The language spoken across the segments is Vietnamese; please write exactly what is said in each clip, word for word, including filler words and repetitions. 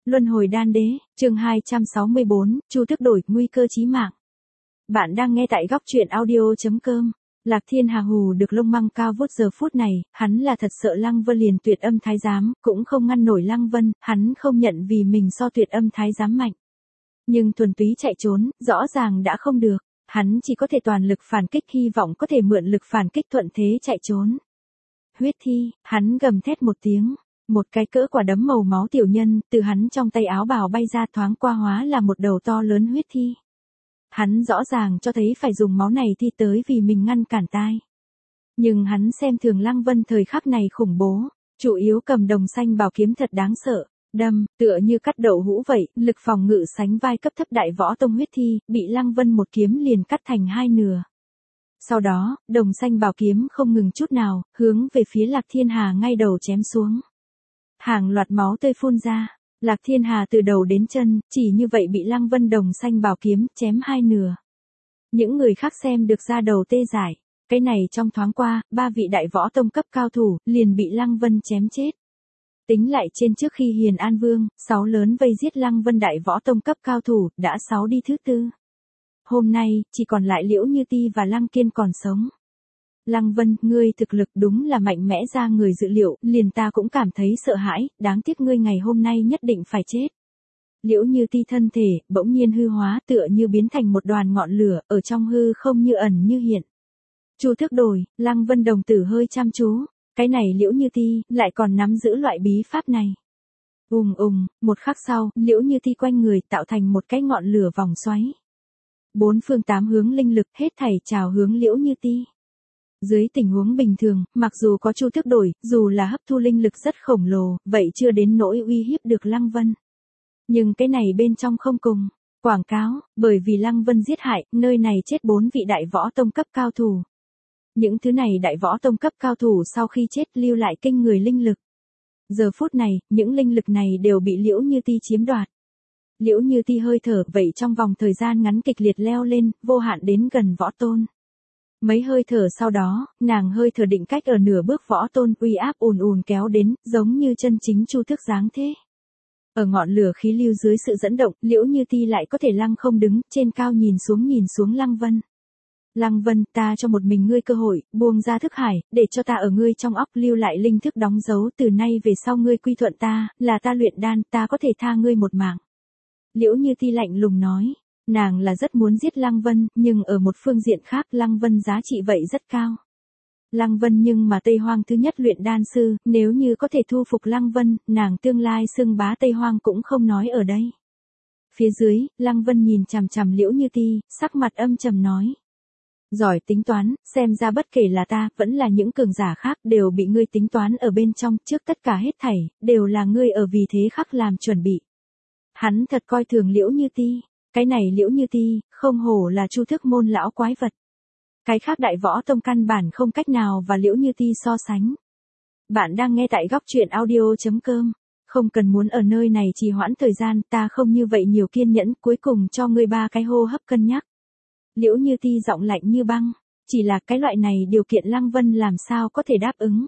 Luân hồi đan đế, chương hai trăm sáu mươi bốn, Chu Tước đổi, nguy cơ chí mạng. Bạn đang nghe tại góc truyện audio.com. Lạc Thiên Hà hù được lông măng cao vút giờ phút này, hắn là thật sợ Lăng Vân liền tuyệt âm thái giám, cũng không ngăn nổi Lăng Vân, hắn không nhận vì mình so tuyệt âm thái giám mạnh. Nhưng thuần túy chạy trốn, rõ ràng đã không được, hắn chỉ có thể toàn lực phản kích hy vọng có thể mượn lực phản kích thuận thế chạy trốn. Huyết thi, hắn gầm thét một tiếng. Một cái cỡ quả đấm màu máu tiểu nhân, từ hắn trong tay áo bào bay ra thoáng qua hóa là một đầu to lớn huyết thi. Hắn rõ ràng cho thấy phải dùng máu này thi tới vì mình ngăn cản tai. Nhưng hắn xem thường Lăng Vân thời khắc này khủng bố, chủ yếu cầm đồng xanh bảo kiếm thật đáng sợ, đâm, tựa như cắt đậu hũ vậy, lực phòng ngự sánh vai cấp thấp đại võ tông huyết thi, bị Lăng Vân một kiếm liền cắt thành hai nửa. Sau đó, đồng xanh bảo kiếm không ngừng chút nào, hướng về phía Lạc Thiên Hà ngay đầu chém xuống. Hàng loạt máu tươi phun ra, Lạc Thiên Hà từ đầu đến chân, chỉ như vậy bị Lăng Vân đồng xanh bảo kiếm chém hai nửa. Những người khác xem được ra đầu tê dại, cái này trong thoáng qua, ba vị đại võ tông cấp cao thủ, liền bị Lăng Vân chém chết. Tính lại trên trước khi Hiền An Vương, sáu lớn vây giết Lăng Vân đại võ tông cấp cao thủ, đã sáu đi thứ tư. Hôm nay, chỉ còn lại Liễu Như Ti và Lăng Kiên còn sống. Lăng Vân, ngươi thực lực đúng là mạnh mẽ ra người dự liệu, liền ta cũng cảm thấy sợ hãi, đáng tiếc ngươi ngày hôm nay nhất định phải chết. Liễu Như Ti thân thể, bỗng nhiên hư hóa tựa như biến thành một đoàn ngọn lửa, ở trong hư không như ẩn như hiện. Chu Tước đổi, Lăng Vân đồng tử hơi chăm chú, cái này Liễu Như Ti, lại còn nắm giữ loại bí pháp này. Ùng ùng, một khắc sau, Liễu Như Ti quanh người tạo thành một cái ngọn lửa vòng xoáy. Bốn phương tám hướng linh lực hết thảy trào hướng Liễu Như Ti. Dưới tình huống bình thường, mặc dù có Chu Tước đổi, dù là hấp thu linh lực rất khổng lồ, vậy chưa đến nỗi uy hiếp được Lăng Vân. Nhưng cái này bên trong không cùng. Quảng cáo, bởi vì Lăng Vân giết hại, nơi này chết bốn vị đại võ tông cấp cao thủ. Những thứ này đại võ tông cấp cao thủ sau khi chết lưu lại kinh người linh lực. Giờ phút này, những linh lực này đều bị Liễu Như Ti chiếm đoạt. Liễu Như Ti hơi thở vậy trong vòng thời gian ngắn kịch liệt leo lên, vô hạn đến gần võ tôn. Mấy hơi thở sau đó, nàng hơi thở định cách ở nửa bước võ tôn, uy áp ùn ùn kéo đến, giống như chân chính Chu Tước dáng thế. Ở ngọn lửa khí lưu dưới sự dẫn động, Liễu Như Ti lại có thể lăng không đứng, trên cao nhìn xuống nhìn xuống Lăng Vân. Lăng Vân, ta cho một mình ngươi cơ hội, buông ra thức hải, để cho ta ở ngươi trong óc lưu lại linh thức đóng dấu, từ nay về sau ngươi quy thuận ta, là ta luyện đan, ta có thể tha ngươi một mạng. Liễu Như Ti lạnh lùng nói. Nàng là rất muốn giết Lăng Vân, nhưng ở một phương diện khác Lăng Vân giá trị vậy rất cao. Lăng Vân nhưng mà Tây Hoang thứ nhất luyện đan sư, nếu như có thể thu phục Lăng Vân, nàng tương lai xưng bá Tây Hoang cũng không nói ở đây. Phía dưới, Lăng Vân nhìn chằm chằm Liễu Như Ti, sắc mặt âm trầm nói. Giỏi tính toán, xem ra bất kể là ta, vẫn là những cường giả khác đều bị ngươi tính toán ở bên trong, trước tất cả hết thảy, đều là ngươi ở vì thế khắc làm chuẩn bị. Hắn thật coi thường Liễu Như Ti. Cái này Liễu Như Ti, không hổ là Chu Tước môn lão quái vật. Cái khác đại võ tông căn bản không cách nào và Liễu Như Ti so sánh. Bạn đang nghe tại góc truyện audio.com. Không cần muốn ở nơi này trì hoãn thời gian, ta không như vậy nhiều kiên nhẫn, cuối cùng cho ngươi ba cái hô hấp cân nhắc. Liễu Như Ti giọng lạnh như băng, chỉ là cái loại này điều kiện Lăng Vân làm sao có thể đáp ứng.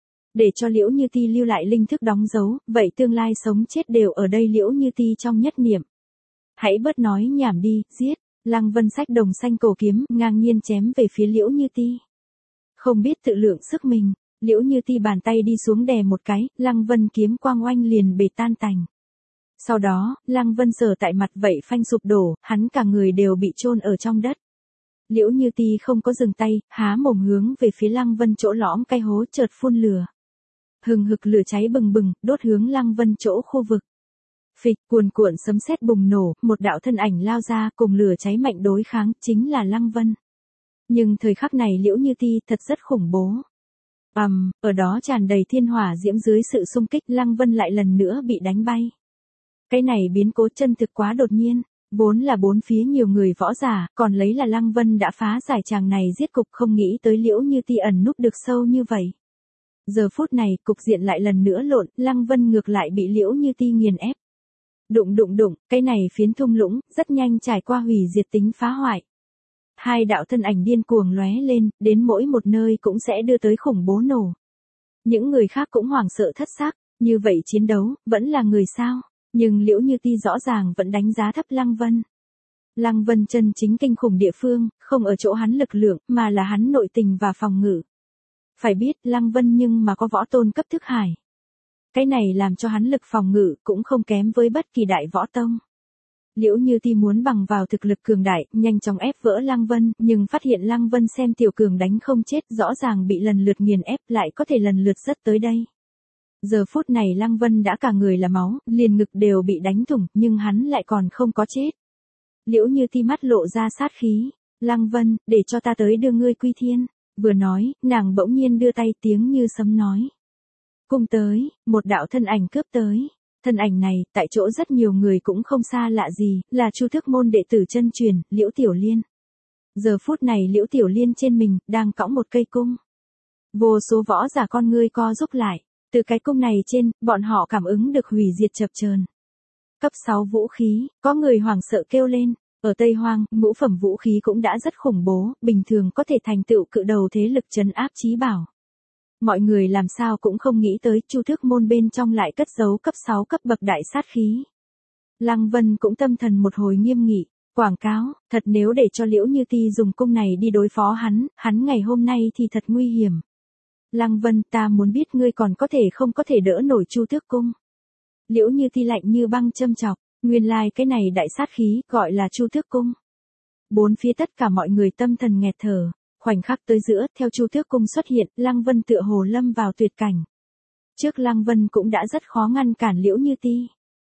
Để cho Liễu Như Ti lưu lại linh thức đóng dấu, vậy tương lai sống chết đều ở đây Liễu Như Ti trong nhất niệm. Hãy bớt nói nhảm đi, giết. Lăng Vân xách đồng xanh cổ kiếm, ngang nhiên chém về phía Liễu Như Ti. Không biết tự lượng sức mình, Liễu Như Ti bàn tay đi xuống đè một cái, Lăng Vân kiếm quang oanh liền bể tan tành. Sau đó, Lăng Vân sờ tại mặt vậy phanh sụp đổ, hắn cả người đều bị chôn ở trong đất. Liễu Như Ti không có dừng tay, há mồm hướng về phía Lăng Vân chỗ lõm cái hố chợt phun lửa. Hừng hực lửa cháy bừng bừng, đốt hướng Lăng Vân chỗ khu vực. Phịch, cuồn cuộn sấm sét bùng nổ, một đạo thân ảnh lao ra cùng lửa cháy mạnh đối kháng, chính là Lăng Vân. Nhưng thời khắc này Liễu Như Ti thật rất khủng bố. Ầm, um, ở đó tràn đầy thiên hỏa diễm dưới sự xung kích, Lăng Vân lại lần nữa bị đánh bay. Cái này biến cố chân thực quá đột nhiên, vốn là bốn phía nhiều người võ giả, còn lấy là Lăng Vân đã phá giải chàng này giết cục, không nghĩ tới Liễu Như Ti ẩn núp được sâu như vậy. Giờ phút này, cục diện lại lần nữa lộn, Lăng Vân ngược lại bị Liễu Như Ti nghiền ép. Đụng đụng đụng, cái này phiến thung lũng, rất nhanh trải qua hủy diệt tính phá hoại. Hai đạo thân ảnh điên cuồng lóe lên, đến mỗi một nơi cũng sẽ đưa tới khủng bố nổ. Những người khác cũng hoảng sợ thất xác, như vậy chiến đấu, vẫn là người sao? Nhưng Liễu Như Ti rõ ràng vẫn đánh giá thấp Lăng Vân. Lăng Vân chân chính kinh khủng địa phương, không ở chỗ hắn lực lượng, mà là hắn nội tình và phòng ngự. Phải biết, Lăng Vân nhưng mà có võ tôn cấp thức hải. Cái này làm cho hắn lực phòng ngự cũng không kém với bất kỳ đại võ tông. Liễu Như Ti muốn bằng vào thực lực cường đại, nhanh chóng ép vỡ Lăng Vân, nhưng phát hiện Lăng Vân xem tiểu cường đánh không chết, rõ ràng bị lần lượt nghiền ép, lại có thể lần lượt rất tới đây. Giờ phút này Lăng Vân đã cả người là máu, liền ngực đều bị đánh thủng, nhưng hắn lại còn không có chết. Liễu Như Ti mắt lộ ra sát khí. Lăng Vân, để cho ta tới đưa ngươi quy thiên. Vừa nói, nàng bỗng nhiên đưa tay tiếng như sấm nói. Cùng tới, một đạo thân ảnh cướp tới. Thân ảnh này, tại chỗ rất nhiều người cũng không xa lạ gì, là Chu Tước môn đệ tử chân truyền, Liễu Tiểu Liên. Giờ phút này Liễu Tiểu Liên trên mình, đang cõng một cây cung. Vô số võ giả con ngươi co rút lại. Từ cái cung này trên, bọn họ cảm ứng được hủy diệt chập chờn. Cấp sáu vũ khí, có người hoảng sợ kêu lên. Ở Tây Hoang, ngũ phẩm vũ khí cũng đã rất khủng bố, bình thường có thể thành tựu cự đầu thế lực trấn áp chí bảo. Mọi người làm sao cũng không nghĩ tới Chu Tước môn bên trong lại cất giấu cấp sáu cấp bậc đại sát khí. Lăng Vân cũng tâm thần một hồi nghiêm nghị, quảng cáo, thật nếu để cho Liễu Như Ti dùng cung này đi đối phó hắn, hắn ngày hôm nay thì thật nguy hiểm. Lăng Vân, ta muốn biết ngươi còn có thể không có thể đỡ nổi Chu Tước cung. Liễu Như Ti lạnh như băng châm chọc, nguyên lai like cái này đại sát khí, gọi là Chu Tước cung. Bốn phía tất cả mọi người tâm thần nghẹt thở, khoảnh khắc tới giữa, theo Chu Tước cung xuất hiện, Lăng Vân tựa hồ lâm vào tuyệt cảnh. Trước Lăng Vân cũng đã rất khó ngăn cản Liễu Như Ti.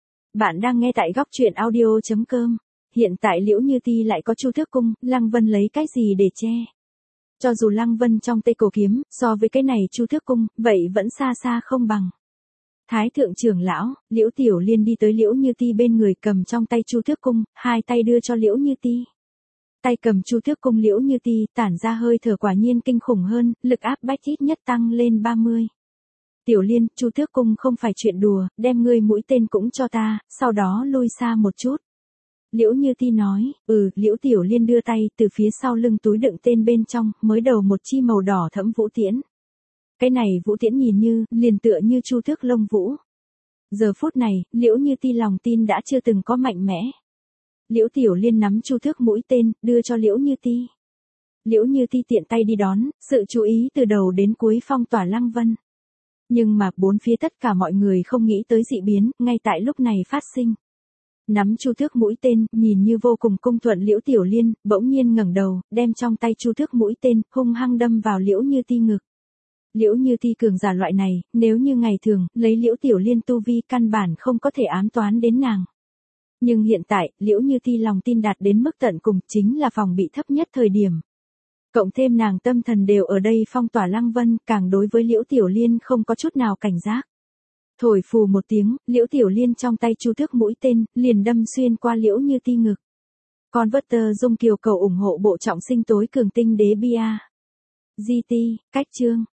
Bạn đang nghe tại góc truyện audio chấm com. Hiện tại Liễu Như Ti lại có Chu Tước cung, Lăng Vân lấy cái gì để che? Cho dù Lăng Vân trong Tây Cổ kiếm, so với cái này Chu Tước cung, vậy vẫn xa xa không bằng. Thái thượng trưởng lão, Liễu Tiểu Liên đi tới Liễu Như Ti bên người, cầm trong tay Chu Tước cung, hai tay đưa cho Liễu Như Ti. Tay cầm Chu Tước cung Liễu Như Ti tản ra hơi thở quả nhiên kinh khủng hơn, lực áp bách ít nhất tăng lên ba mươi. Tiểu Liên, Chu Tước cung không phải chuyện đùa, đem ngươi mũi tên cũng cho ta, sau đó lui xa một chút. Liễu Như Ti nói, ừ, Liễu Tiểu Liên đưa tay từ phía sau lưng túi đựng tên bên trong, mới đầu một chi màu đỏ thẫm vũ tiễn. Cái này vũ tiễn nhìn như, liền tựa như Chu Tước lông vũ. Giờ phút này, Liễu Như Ti lòng tin đã chưa từng có mạnh mẽ. Liễu Tiểu Liên nắm Chu Tước mũi tên, đưa cho Liễu Như Ti. Liễu Như Ti tiện tay đi đón, sự chú ý từ đầu đến cuối phong tỏa Lăng Vân. Nhưng mà bốn phía tất cả mọi người không nghĩ tới dị biến, ngay tại lúc này phát sinh. Nắm Chu Tước mũi tên, nhìn như vô cùng cung thuận Liễu Tiểu Liên, bỗng nhiên ngẩng đầu, đem trong tay Chu Tước mũi tên, hung hăng đâm vào Liễu Như Ti ngực. Liễu Như Ti cường giả loại này, nếu như ngày thường, lấy Liễu Tiểu Liên tu vi căn bản không có thể ám toán đến nàng. Nhưng hiện tại, Liễu Như Ti lòng tin đạt đến mức tận cùng, chính là phòng bị thấp nhất thời điểm. Cộng thêm nàng tâm thần đều ở đây phong tỏa Lăng Vân, càng đối với Liễu Tiểu Liên không có chút nào cảnh giác. Thổi phù một tiếng, Liễu Tiểu Liên trong tay Chu Tước mũi tên, liền đâm xuyên qua Liễu Như Ti ngực. Converter Dung Kiều cầu ủng hộ bộ trọng sinh tối cường tinh đế bia. giê tê, cách chương.